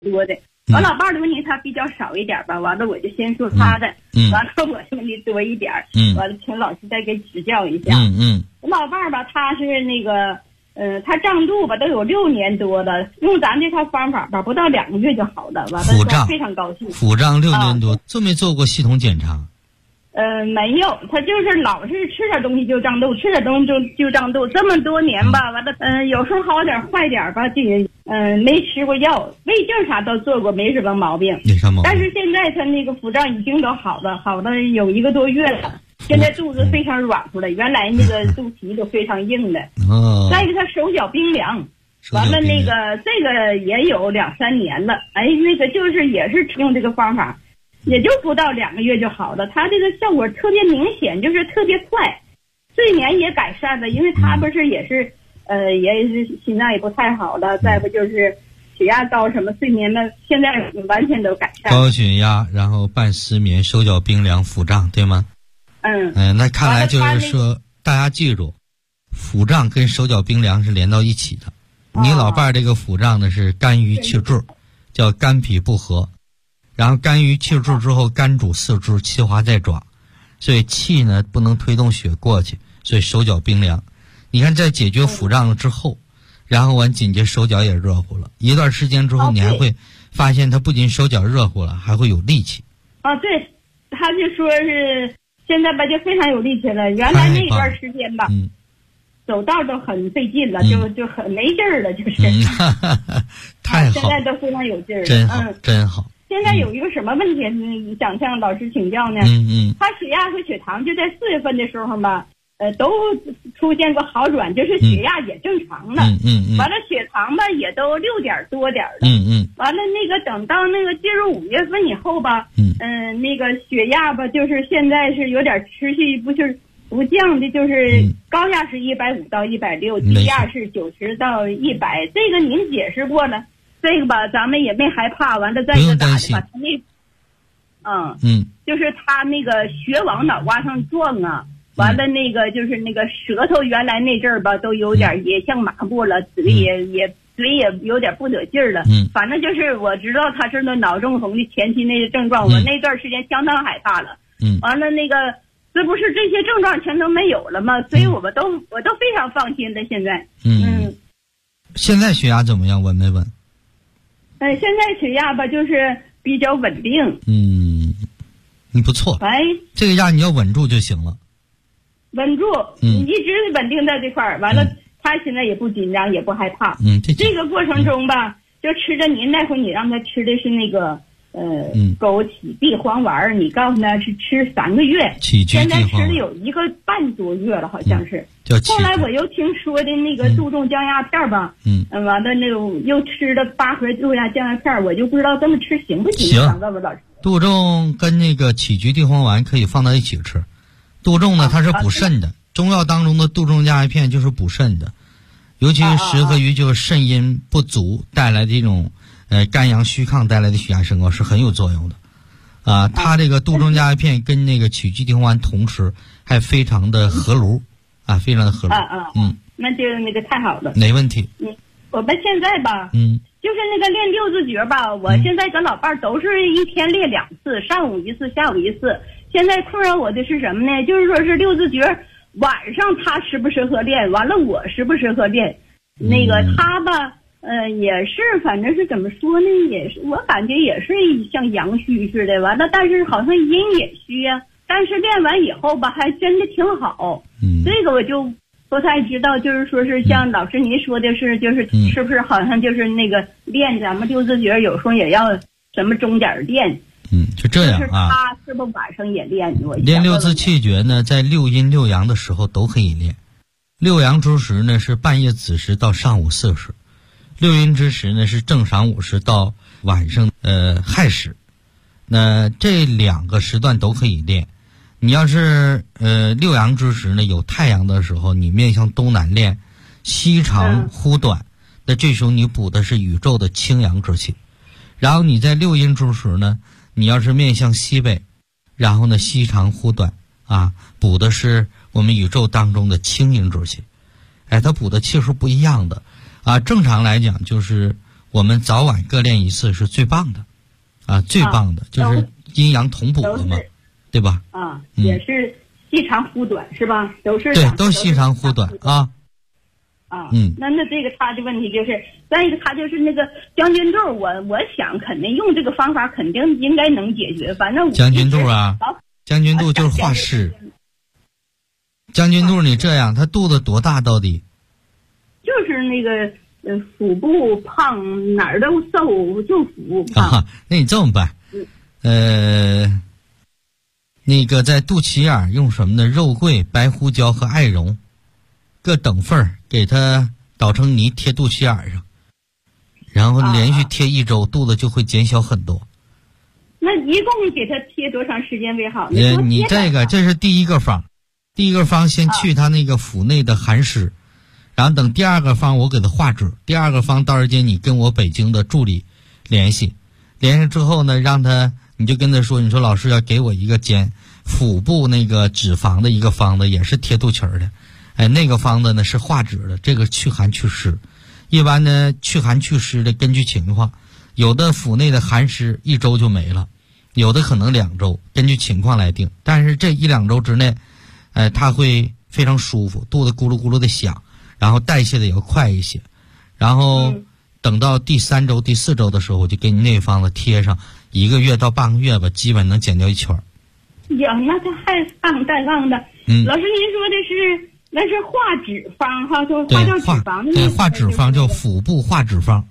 多的。我老伴儿的问题他比较少一点吧，完了我就先说他的，完了我问题多一点，完了请老师再给指教一下。我老伴儿吧，他是那个他胀肚吧都有6年多了，用咱这套方法吧，不到2个月就好了，完了他非常高兴。 腹胀6年多，做没做过系统检查？ 没有，他就是老是吃点东西就胀肚，吃点东西就胀肚，这么多年吧，完了有时候好点坏点吧，这也没吃过药，胃镜啥都做过，没什么毛病。 没啥毛病。 但是现在他那个腹胀已经都好了有1个多月了，现在肚子非常软乎了，原来那个肚脐都非常硬的。再一个他手脚冰凉。完了那个这个也有2、3年了，那个就是也是用这个方法。也就不到2个月就好了，他这个效果特别明显，就是特别快，睡眠也改善了，因为他不是也是也是心脏也不太好了，再不就是血压高什么，睡眠的现在完全都改善。 高血压，然后伴失眠，手脚冰凉，腹胀，对吗？那看来就是说，大家记住，腹胀跟手脚冰凉是连到一起的。你老伴儿这个腹胀呢是肝郁气滞，叫肝脾不和。然后肝郁气滞之后，肝主四肢，气化在爪，所以气呢不能推动血过去，所以手脚冰凉。你看，在解决腹胀了之后，然后完紧接手脚也热乎了，一段时间之后，你还会发现他不仅手脚热乎了，还会有力气。 对，他就说是现在吧就非常有力气了，原来那段时间吧，走道都很费劲了，就很没劲儿了，就是。 太好， 现在都非常有劲儿了， 真好，真好。 现在有一个什么问题，想向老师请教呢？他血压和血糖就在4月份的时候吧，都出现过好转，就是血压也正常了。完了血糖吧也都6点多点了。完了那个等到那个进入5月份以后吧，那个血压吧就是现在是有点持续不降的，就是高压是150到160，低压是90到100。这个您解释过了。这个吧，咱们也没害怕。完了，再一个咋的吧？就是他那个血往脑瓜上撞啊。完了，那个就是那个舌头原来那阵儿吧，都有点也像麻布了，嘴也有点不得劲儿了。反正就是我知道他是那脑中风的前期那个症状，我那段时间相当害怕了。完了那个这不是这些症状全都没有了吗？所以我都非常放心的。现在现在血压怎么样？稳没稳？ 现在血压吧就是比较稳定。 你不错。这个压你要稳住就行了。 稳住，你一直稳定在这块儿。完了，他现在也不紧张，也不害怕。这个过程中吧，就吃着您那会你让他吃的是那个枸杞地黄丸，你告诉他是吃3个月，现在吃了有1个半多月了，好像是。后来我又听说的那个杜仲降压片吧，完了那种又吃了8盒杜仲降压片，我就不知道这么吃行不行？想问问老师。 杜仲跟那个杞菊地黄丸可以放到一起吃。杜仲呢，它是补肾的，中药当中的杜仲降压片就是补肾的，尤其是适合于就是肾阴不足带来的这种肝阳虚亢带来的血压升高是很有作用的。它这个杜仲降压片跟那个杞菊地黄丸同吃，还非常的合炉。非常的合理。 那就那个太好了， 没问题。 我们现在吧，就是那个练6字诀吧，我现在跟老伴儿都是一天练2次，上午1次，下午1次。现在困扰我的是什么呢？就是说是6字诀晚上他适不适合练，完了我适不适合练？那个他吧，也是，反正是怎么说呢？也是我感觉也是像阳虚似的，完了，但是好像阴也虚呀。但是练完以后吧，还真的挺好。这个我就不太知道，就是说是像老师您说的是，就是是不是好像就是那个练咱们6字诀，有时候也要什么钟点练。 就这样啊。 就是他是不是晚上也练？ 练6字气诀呢，在6阴6阳的时候都可以练。6阳之时呢是半夜子时到上午4时，6阴之时呢是正晌午时到晚上亥时。那这2个时段都可以练。你要是6阳之时呢，有太阳的时候，你面向东南练，西长忽短，那这时候你补的是宇宙的清阳之气。然后你在6阴之时呢，你要是面向西北，然后呢西长忽短补的是我们宇宙当中的清阴之气。它补的气是不一样的正常来讲就是我们早晚各练1次是最棒的，最棒的就是阴阳同补的嘛，对吧？ 也是细长忽短是吧？都细长忽短啊。 那这个他的问题就是，再一个他就是那个将军肚，我想肯定用这个方法肯定应该能解决。反正将军肚将军肚就是化湿。将军肚你这样，他肚子多大到底？ 就是那个腹部胖，哪儿都瘦，就腹部胖。 那你这么办？那个在肚脐眼用什么呢？肉桂、白胡椒和艾绒各等份儿，给它捣成泥贴肚脐眼上，然后连续贴1周，肚子就会减小很多。 那一共给他贴多长时间为好？ 你这是第一个方，先去他那个腹内的寒湿，然后等第二个方我给他化脂。第二个方到时间你跟我北京的助理联系之后呢，你就跟他说，你说老师要给我一个减腹部那个脂肪的一个方子，也是贴肚脐儿的。那个方子呢是化脂的，这个去寒祛湿。一般呢去寒祛湿的根据情况，有的腹内的寒湿1周就没了，有的可能2周，根据情况来定。但是这1-2周之内，它会非常舒服，肚子咕噜咕噜的响，然后代谢的也要快一些。然后等到第3周、第4周的时候，我就给你那个方子贴上，1个月到半个月吧，基本能减掉1圈。 呀，那他还放带杠的。老师您说的是？那是化脂肪哈，就化掉脂肪的。 对，化脂肪叫腹部化脂肪。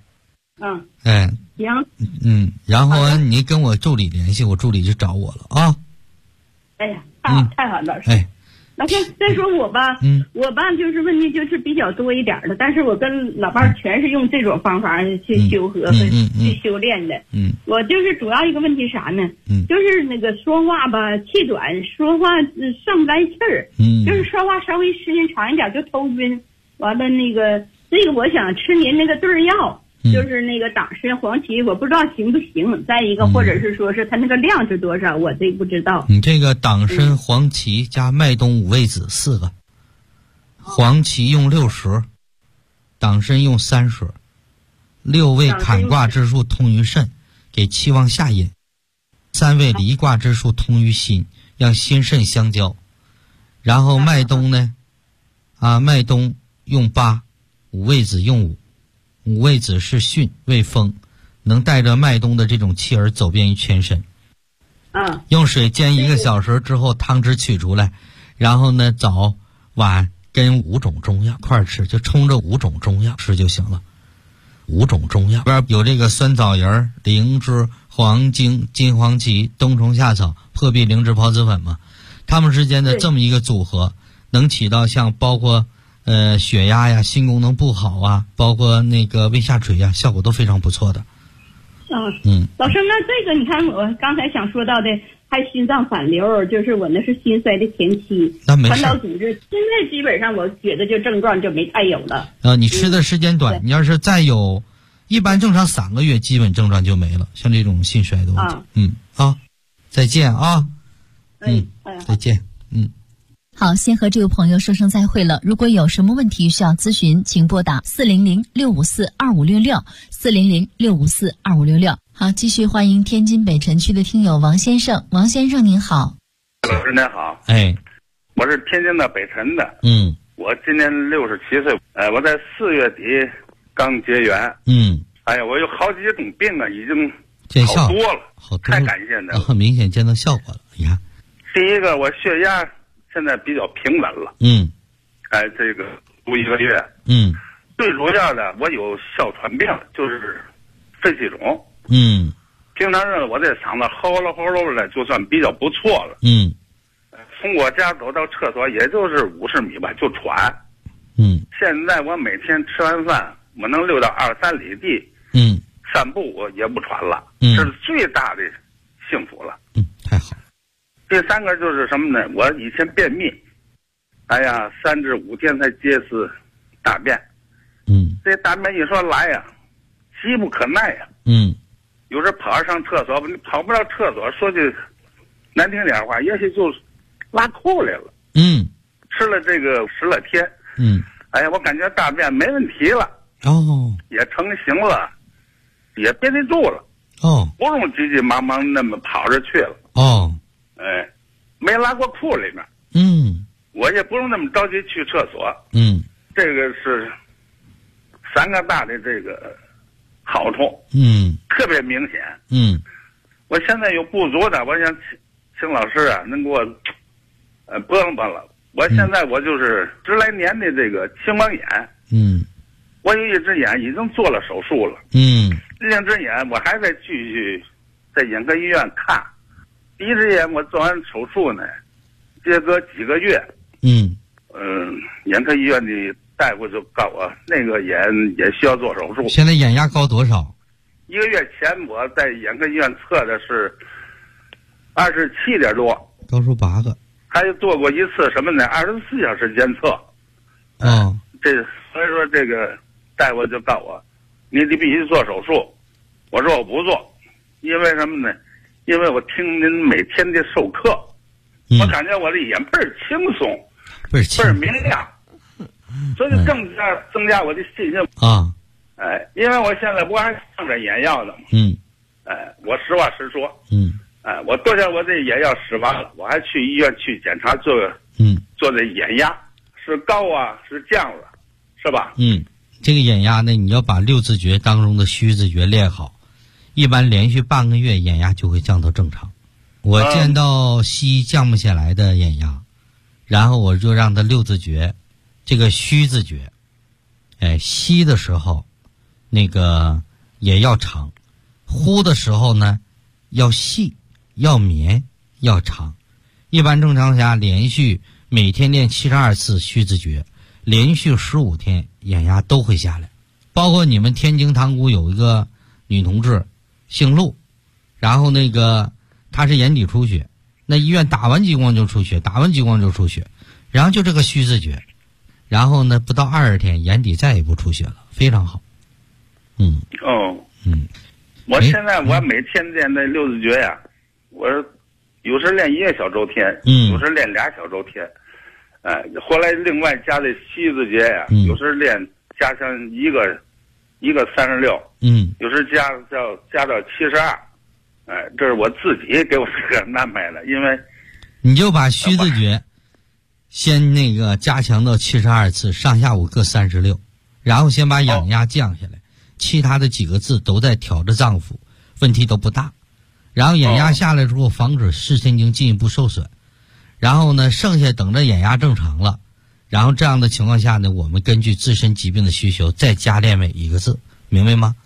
行。 然后你跟我助理联系，我助理就找我了啊。 哎呀，太好了，老师。老师，再说我吧，我吧就是问题就是比较多一点的，但是我跟老伴全是用这种方法去修和去修炼的。我就是主要一个问题啥呢？就是那个说话吧气短，说话上不来气儿。就是说话稍微时间长一点就头晕。完了那个我想吃您那个对儿药。就是那个党参黄芪，我不知道行不行。再一个，或者是说是它那个量是多少，我这不知道。 你这个党参、黄芪加麦冬、五味子4个，黄芪用60，党参用30，六味坎卦之术通于肾，给气旺下阴；3味离卦之术通于心，让心肾相交。然后麦冬呢，麦冬用8，五味子用5。五味子是巽为风，能带着麦冬的这种气儿走遍于全身。用水煎1个小时之后，汤汁取出来，然后呢早晚跟5种中药块吃，就冲着5种中药吃就行了。5种中药边有这个酸枣仁、灵芝、黄精、金黄芪、冬虫夏草、破壁灵芝孢子粉嘛，它们之间的这么一个组合，能起到像包括血压呀、心功能不好啊，包括那个胃下垂呀，效果都非常不错的。 老师，那这个你看我刚才想说到的，还心脏反流，就是我那是心衰的前期， 那没事。 传导组织现在基本上我觉得就症状就没太有了。 你吃的时间短，你要是再有，一般正常3个月，基本症状就没了。像这种心衰的问题，再见啊。再见。 好，先和这位朋友说声再会了。如果有什么问题需要咨询，请拨打400-654-2566，400-654-2566。好，继续欢迎天津北辰区的听友王先生。王先生您好。 老师您好。我是天津的北辰的。我今年67岁。我在4月底刚结缘。我有好几种病已经见效多了，太感谢您了， 很明显见到效果了。你看， 第一个我血压现在比较平稳了。这个读1个月。最主要的我有哮喘病，就是肺气肿。平常日我这嗓子吼噜吼噜的，就算比较不错了。从我家走到厕所也就是50米吧，就喘。现在我每天吃完饭，我能溜到2-3里地。散步我也不喘了。这是最大的幸福了。 太好了。 第3个就是什么呢？我以前便秘，3至5天才结一次大便。这大便一说来呀，急不可耐呀。有时跑上厕所，你跑不了厕所，说句难听点话，也许就拉裤来了。吃了这个10来天。我感觉大便没问题了。也成型了。 也憋得住了。不用急急忙忙那么跑着去了。没拉过裤里面。我也不用那么着急去厕所。这个是3个大的这个好处。特别明显。我现在有不足的，我想请老师啊，能给我拨弄了。我现在我就是10来年的这个青光眼。我有一只眼已经做了手术了。另一只眼我还在继续在眼科医院看。第一只眼我做完手术呢，接隔几个月。眼科医院的大夫就告我那个眼也需要做手术。 现在眼压高多少 ？1个月前我在眼科医院测的是27点多， 高出8个。 还做过一次什么呢？24小时监测。所以说这个大夫就告我，你必须做手术。我说我不做，因为什么呢？因为我听您每天的授课，我感觉我的眼倍儿轻松，倍儿明亮，所以增加我的信心啊。 因为我现在不还上着眼药呢吗？我实话实说。我多少我这眼药使完了，我还去医院去检查做这眼压是高啊是降了，是吧？ 这个眼压呢，你要把6字诀当中的虚字诀练好，一般连续半个月眼压就会降到正常。我见到西医降不下来的眼压，然后我就让他6字诀，这个虚字诀，吸的时候那个也要长，呼的时候呢要细要绵要长。一般正常下连续每天练72次虚字诀，连续15天眼压都会下来。包括你们天津塘沽有一个女同志姓陆，然后那个她是眼底出血，那医院打完激光就出血，然后就这个虚字诀，然后呢不到20天眼底再也不出血了，非常好。 我现在我每天练那6字诀呀，我有时练1个小周天，有时练2小周天。后来另外加的虚字诀呀，有时加上一个36，有时加到72，这是我自己给我这个安排的，因为你就把虚字诀先那个加强到72次，上下午各36，然后先把眼压降下来，其他的几个字都在调着脏腑，问题都不大。然后眼压下来之后，防止视神经进一步受损。然后呢，剩下等着眼压正常了，然后这样的情况下呢，我们根据自身疾病的需求再加练每一个字，明白吗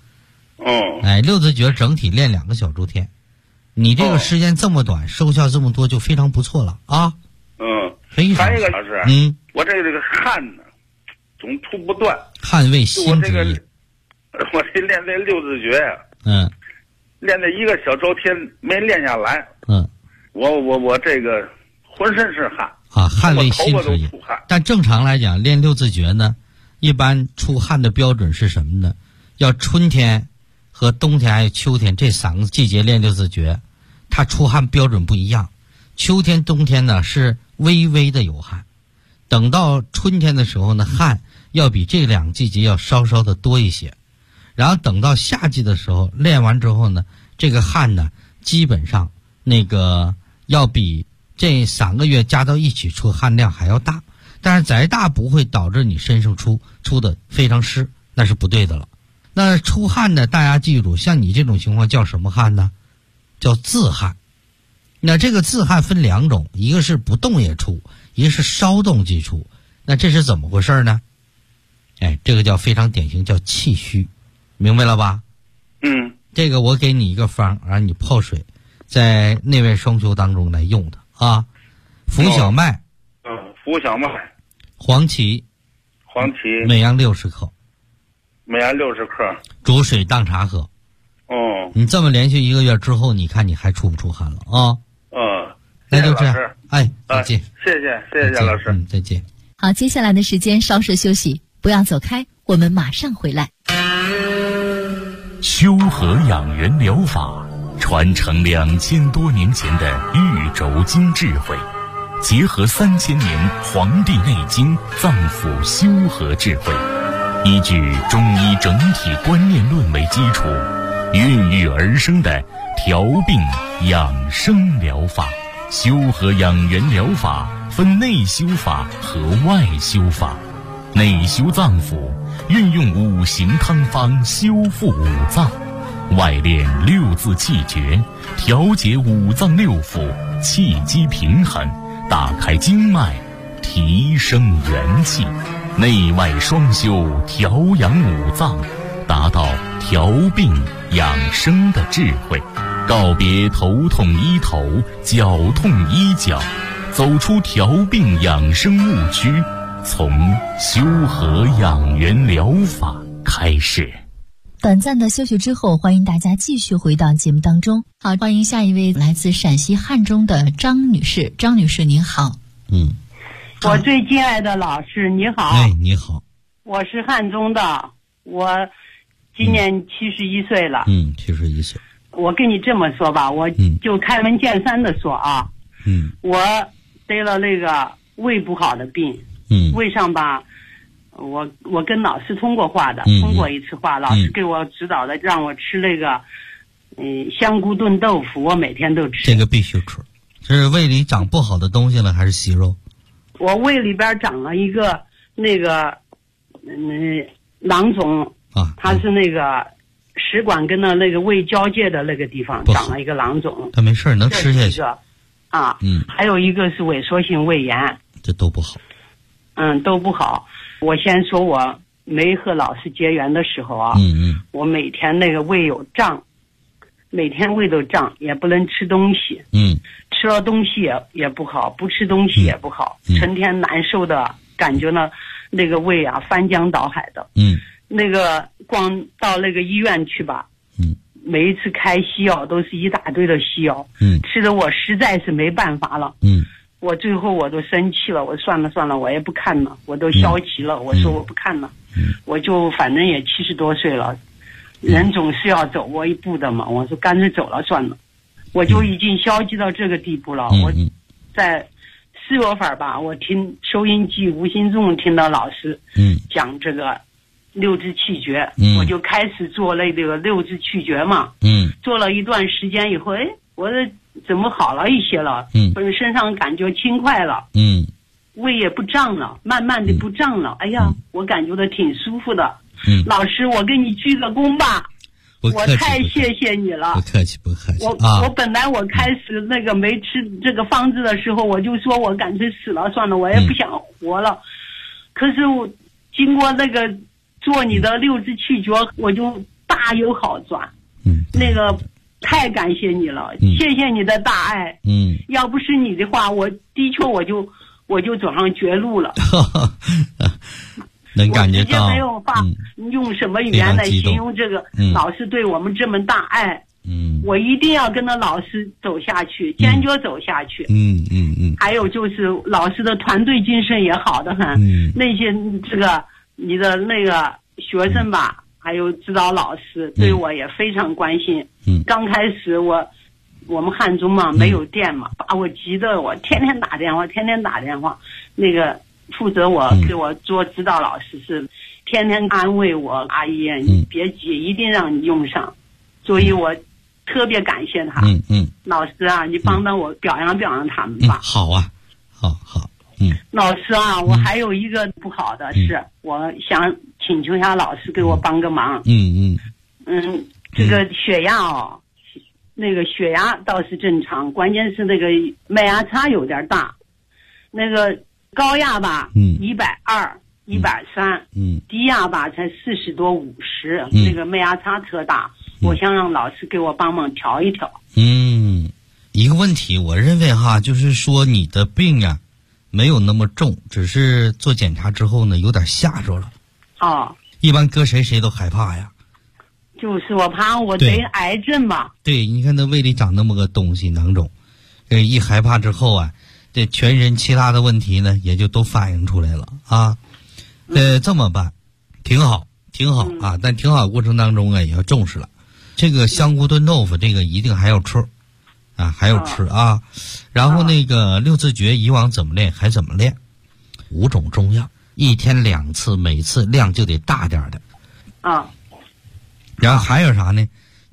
？6字诀整体练2个小周天，你这个时间这么短，收效这么多就非常不错了啊。非常。 还有一个老师，我这个汗呢总出不断， 汗为心之液。 我这练这6字诀呀，练这1个小周天没练下来，我这个浑身是汗啊，汗为心之液。但正常来讲，练6字诀呢，一般出汗的标准是什么呢？要春天和冬天还有秋天这3个季节练6字诀，它出汗标准不一样。秋天冬天呢是微微的有汗，等到春天的时候呢，汗要比这2个季节要稍稍的多一些，然后等到夏季的时候练完之后呢，这个汗呢基本上那个要比这3个月加到一起出汗量还要大，但是再大不会导致你身上出的非常湿，那是不对的了。那出汗呢，大家记住，像你这种情况叫什么汗呢？叫自汗。那这个自汗分2种，一个是不动也出，一个是稍动即出。那这是怎么回事呢？这个叫非常典型，叫气虚，明白了吧？这个我给你一个方，让你泡水，在内外双修当中来用的啊。浮小麦， 浮小麦， 黄芪，每样60克，煮水当茶喝。你这么连续1个月之后，你看你还出不出汗了啊？那就这样。再见。 谢谢老师。 再见。 好，接下来的时间稍事休息，不要走开，我们马上回来。 修和养元疗法传承2000多年前的玉轴经智慧，结合3000年《黄帝内经》脏腑修和智慧，依据中医整体观念论为基础， 孕育而生的调病养生疗法。修和养元疗法分内修法和外修法。内修脏腑，运用五行汤方修复五脏；外练六字气诀，调节五脏六腑，气机平衡，打开经脉，提升元气。内外双修，调养五脏，达到调病养生的智慧。告别头痛医头，脚痛医脚，走出调病养生误区，从修和养元疗法开始。 短暂的休息之后，欢迎大家继续回到节目当中。好，欢迎下一位来自陕西汉中的张女士。张女士您好。 我最敬爱的老师你好。 哎，你好。 我是汉中的，我今年71岁了。 71岁。 我跟你这么说吧，我就开门见山的说啊，我得了那个胃不好的病。胃上吧，我跟老师通过话的，通过一次话，老师给我指导的，让我吃那个香菇炖豆腐，我每天都吃。 这个必须吃。是胃里长不好的东西了，还是息肉？ 我胃里边长了一个那个囊肿啊，它是那个食管跟那个胃交界的那个地方长了一个囊肿。 它没事，能吃下去。 啊，还有一个是萎缩性胃炎， 这都不好。 都不好。我先说我没和老师结缘的时候啊，我每天那个胃有胀，每天胃都胀，也不能吃东西。吃了东西也不好，不吃东西也不好，成天难受的感觉呢，那个胃啊翻江倒海的。那个光到那个医院去吧，每一次开西药都是一大堆的西药，吃的我实在是没办法了。我最后我都生气了，我算了，我也不看了，我都消极了，我说我不看了，我就反正也70多岁了，人总是要走过一步的嘛，我说干脆走了算了，我就已经消极到这个地步了。我在4月份吧，我听收音机无形中听到老师讲这个六字气诀，我就开始做那个六字气诀嘛，做了一段时间以后，我的怎么好了一些了，身上感觉轻快了，胃也不胀了，慢慢的不胀了，哎呀，我感觉到挺舒服的。老师，我给你鞠个躬吧，我太谢谢你了。 不客气。 我本来我开始那个没吃这个方子的时候，我就说我干脆死了算了，我也不想活了。可是我经过那个做你的六字气诀，我就大有好转。那个太感谢你了，谢谢你的大爱。要不是你的话，我的确我就走上绝路了。 能感觉到， 我直接没有法用什么语言来形容这个老师对我们这么大爱。我一定要跟着老师走下去，坚决走下去。还有就是老师的团队精神也好得很。那些这个你的那个学生吧，还有指导老师对我也非常关心。刚开始我们汉中嘛没有电嘛，把我急得我天天打电话。那个负责给我做指导老师是天天安慰我，阿姨你别急，一定让你用上。所以我特别感谢他。老师啊，你帮帮我表扬他们吧。 好啊，好。 老师啊，我还有一个不好的事，我想请求一下老师给我帮个忙。这个血压那个血压倒是正常，关键是那个脉压差有点大，那个高压吧120、130，低压吧才40多50，那个脉压差特大。我想让老师给我帮忙调一调。 一个问题，我认为就是说你的病呀没有那么重，只是做检查之后呢有点吓着了。一般搁谁都害怕呀。 就是我怕我得癌症嘛。 对，你看那胃里长那么个东西囊肿，一害怕之后啊，这全身其他的问题呢也就都反映出来了啊。这么办挺好啊，但挺好过程当中也要重视了。这个香菇炖豆腐这个一定还要吃啊，然后那个六字诀以往怎么练还怎么练，5种中药，1天2次，每次量就得大点的。然后还有啥呢？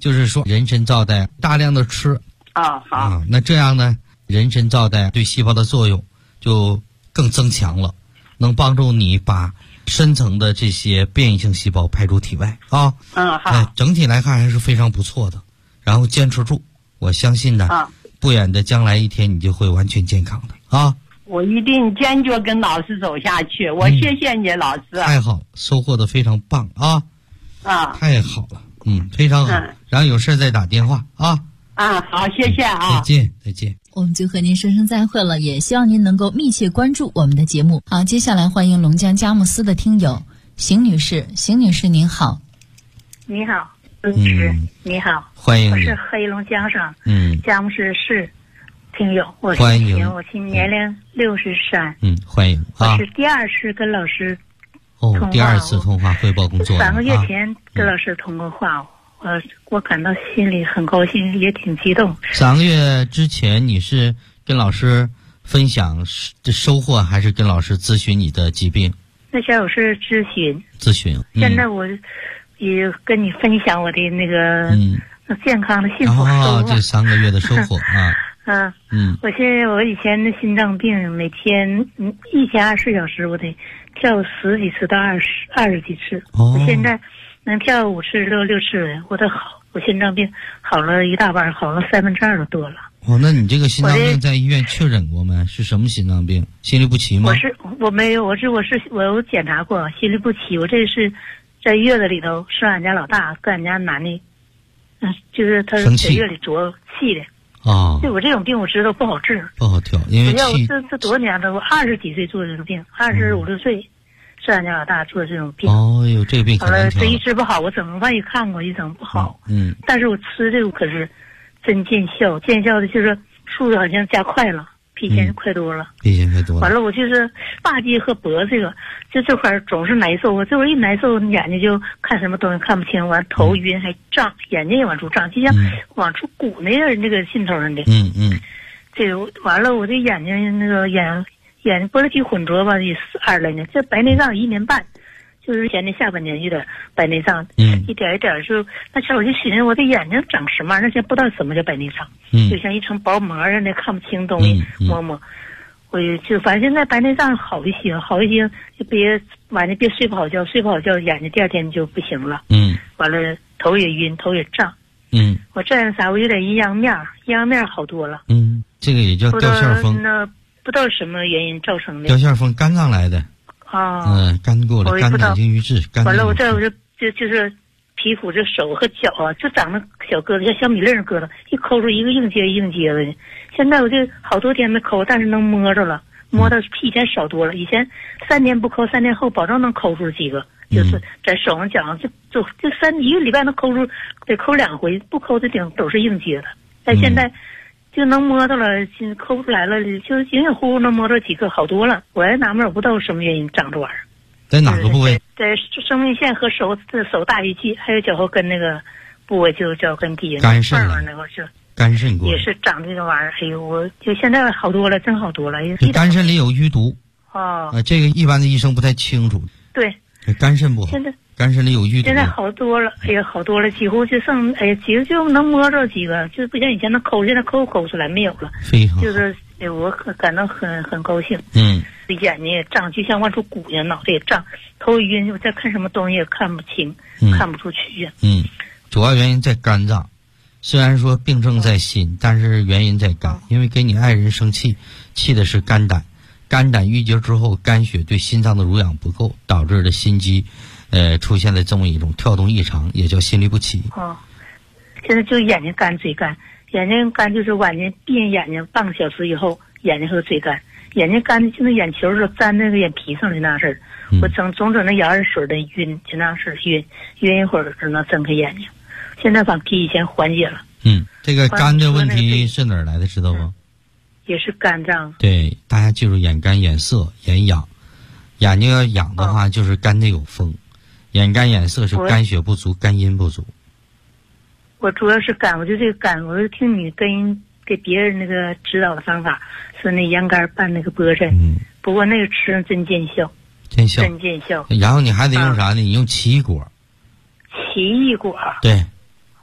就是说人参皂苷大量的吃好那这样呢，人参皂苷对细胞的作用就更增强了，能帮助你把深层的这些变异性细胞排出体外好。 整体来看还是非常不错的，然后坚持住，我相信呢，不远的将来一天你就会完全健康的啊。 我一定坚决跟老师走下去，我谢谢你老师。 太好，收获的非常棒啊！太好了，非常好。然后有事再打电话啊。 好，谢谢啊。 再见。 我们就和您说声再会了，也希望您能够密切关注我们的节目。好，接下来欢迎龙江佳木斯的听友邢女士。邢女士您好。 你好，主持你好， 欢迎。 我是黑龙江省佳木斯市听友，我欢迎。 我今年龄63。 欢迎我是第2次跟老师通话。 第2次通话汇报工作。 3个月前跟老师通过话，我感到心里很高兴，也挺激动。 3个月之前你是跟老师分享收获，还是跟老师咨询你的疾病？ 那前我是咨询。现在我也跟你分享我的那个健康的幸福收获。 这3个月的收获我以前的心脏病，每天一天24小时，我得跳10几次到20几次。我现在能跳5次6次了，我的好，我心脏病好了一大半，好了2/3都多了。 那你这个心脏病在医院确诊过没？是什么心脏病？心律不齐吗？ 我没有，我有检查过心律不齐。我这是在月子里头是俺家老大跟俺家男的，就是他在月里着气的。就我这种病我知道不好治， 不好调，因为这多少年了，我20几岁做这个病，25、6岁是俺家老大做这种病。 这个病好了，这一治不好，我整个万一看过一整不好。但是我吃这个可是真见效，见效的就是速度好像加快了，比以前快多了。完了，我就是大肌和脖子这块总是难受，我这会儿一难受，眼睛就看什么东西看不清，完头晕还胀，眼睛也往出胀，就像往出鼓那个劲头上的。这个完了，我这眼睛那个眼睛玻璃体混浊吧，也20来年，这白内障1年半。就是前年下半年有点白内障，一点一点就那前我就寻思我的眼睛长什么玩意儿，那前不知道什么叫白内障，就像一层薄膜似的，看不清东西，摸摸。我就反正现在白内障好一些，就别睡不好觉，眼睛第2天就不行了。完了头也晕，头也胀。我这样我有点阴阳面好多了。 这个也叫掉线风。 那不知道什么原因造成的。 掉线风，肝脏来的。肝过了，肝胆经瘀滞。 完了，我就是皮肤这手和脚就长那小疙瘩，像小米粒疙瘩，一抠出一个硬结的。现在我就好多天没抠，但是能摸着了，摸到比以前少多了。以前3天不抠，3天后保证能抠出几个，就是在手上脚上就1个礼拜能抠出，得抠2回，不抠这顶都是硬结的。但现在就能摸到了，抠不出来了，就隐隐乎能摸到几个，好多了。我还纳闷，我不知道什么原因长这玩意儿。 在哪个部位？ 在生命线和手大鱼际，还有脚后跟那个部位，就脚跟底肝肾那块是肝肾过， 也是长这个玩意儿。哎呦，我就现在好多了，真好多了。 肝肾里有淤毒这个一般的医生不太清楚。 对， 肝肾不好。 现在肝肾里有淤毒。 现在好多了，好多了，几乎就剩几个就能摸着几个，就不像以前能抠，现在抠出来没有了。 非常好。 就是我感到很高兴。眼睛也胀，就像往出鼓一样，脑袋也胀，头晕，我再看什么东西也看不清，看不出去呀。 主要原因在肝脏，虽然说病症在心，但是原因在肝，因为给你爱人生气，气的是肝胆，肝胆郁结之后，肝血对心脏的濡养不够，导致的心肌出现了这么一种跳动异常，也叫心律不齐。 现在就眼睛干嘴干，眼睛干就是晚间闭眼睛半个小时以后，眼睛和嘴干。眼睛干的就那眼球就粘那个眼皮上的那事儿，我总整那眼耳水的晕，就那事儿晕一会儿只能睁开眼睛。现在比以前缓解了。 这个肝的问题是哪儿来的，知道吗？ 也是肝脏。 对，大家记住眼干、眼涩、眼痒。眼睛要痒的话，就是肝内有风；眼干眼涩是肝血不足、肝阴不足。 我主要是肝，我就这个肝，我就听你给别人那个指导的方法，是那羊肝拌那个菠菜。不过那个吃真见效。真见效。然后你还得用啥呢？你用奇异果。 奇异果。 对。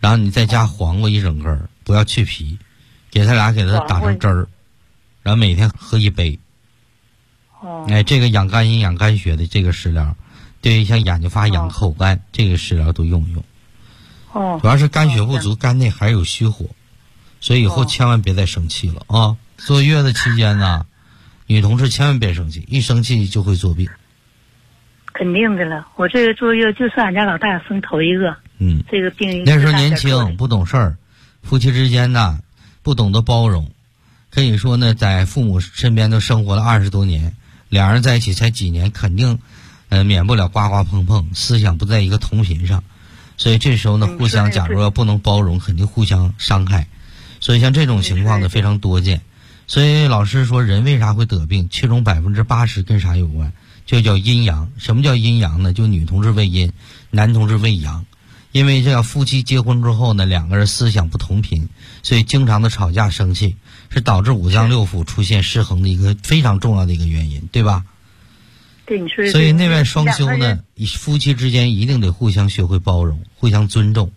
然后你再加黄瓜1整根，不要去皮，给它打成汁儿，然后每天喝1杯。这个养肝阴养肝血的这个食疗，对于像眼睛发痒、口干这个食疗都用一用。主要是肝血不足，肝内还有虚火，所以以后千万别再生气了啊！坐月子期间呢，女同志千万别生气，一生气就会作病。 肯定的了，我这个坐月就是俺家老大生头一个。这个病那时候年轻不懂事儿，夫妻之间呢不懂得包容，可以说呢在父母身边都生活了20多年，两人在一起才几年，肯定免不了呱呱碰碰，思想不在一个同频上，所以这时候呢互相假如要不能包容，肯定互相伤害，所以像这种情况呢非常多见。所以老师说人为啥会得病，其中80%跟啥有关，就叫阴阳。什么叫阴阳呢？就女同志为阴，男同志为阳。因为这样夫妻结婚之后呢，两个人思想不同频，所以经常的吵架生气，是导致五脏六腑出现失衡的一个非常重要的一个原因，对吧？ 对，你说。 所以内外双修呢，夫妻之间一定得互相学会包容，互相尊重。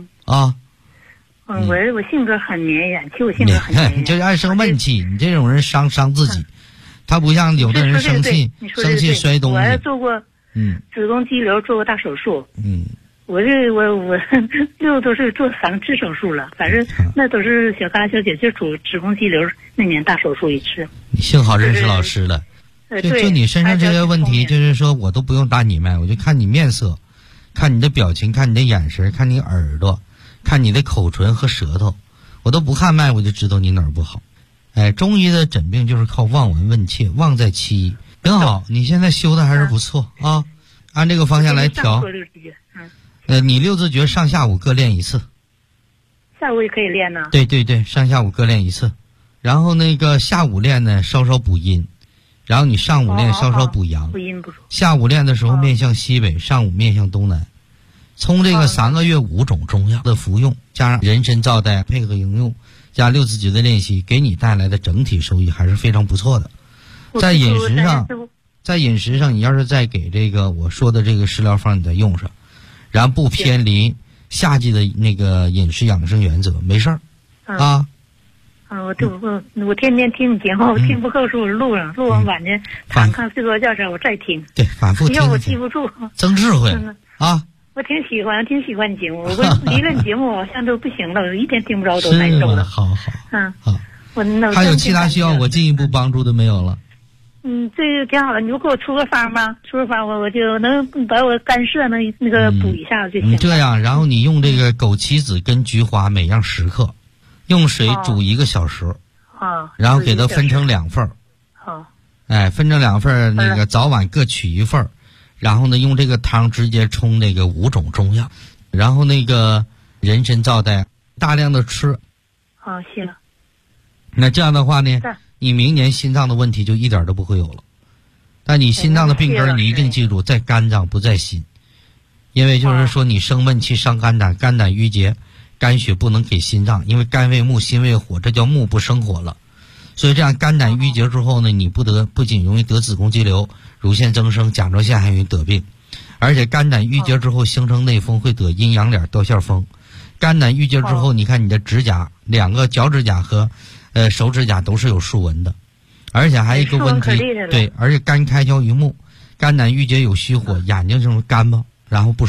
我性格很粘人，其实我性格很粘人。 你这爱生闷气，你这种人伤自己。他不像有的人生气摔东西。 我还做过子宫肌瘤，做过大手术。我6都是做3次手术了，反正那都是小嘎小姐，就子宫肌瘤那年大手术1次。 你幸好认识老师了。就你身上这些问题，就是说我都不用搭你脉，我就看你面色，看你的表情，看你的眼神，看你耳朵，看你的口唇和舌头，我都不看脉，我就知道你哪儿不好。中医的诊病就是靠望闻问切，望在其一，挺好。你现在修的还是不错啊，按这个方向来调。你6字诀上下午各练1次。 下午也可以练呢。 对，上下午各练1次，然后那个下午练呢稍稍补阴，然后你上午练稍稍补阳。 补阴补。 下午练的时候面向西北，上午面向东南。从这个3个月5种中药的服用，加上人参皂苷配合应用，加6字诀的练习，给你带来的整体收益还是非常不错的。在饮食上，你要是再给这个我说的这个食疗方你再用上，然后不偏离夏季的那个饮食养生原则，没事儿我天天听你节目，我听不够时候录完晚上躺看睡个觉前我再听。 对，反复听。 要我记不住。 增智慧啊！ 我挺喜欢你节目，我离了节目好像都不行了，我一天听不着都难受了。 好。 好。 还有其他需要我进一步帮助的没有了？ 这个挺好的，你就给我出个方吧，我就能把我肝肾那个补一下就行。 这样，然后你用这个枸杞子跟菊花每样10克，用水煮1个小时，然后给它分成2份。分成2份，那个早晚各取1份，然后呢用这个汤直接冲那个5种中药，然后那个人参皂苷大量的吃。 行。 那这样的话呢，你明年心脏的问题就一点都不会有了。但你心脏的病根你一定记住，在肝脏不在心，因为就是说你生闷气伤肝胆，肝胆郁结，肝血不能给心脏，因为肝为木，心为火，这叫木不生火了。所以这样肝胆郁结之后呢，你不仅容易得子宫肌瘤、乳腺增生、甲状腺还容易得病，而且肝胆郁结之后形成内风，会得阴阳脸、掉线风。肝胆郁结之后，你看你的指甲，2个脚指甲和手指甲都是有竖纹的，而且还有一个问题，对，而且肝开窍于目，肝胆郁结有虚火，眼睛这种干巴，然后不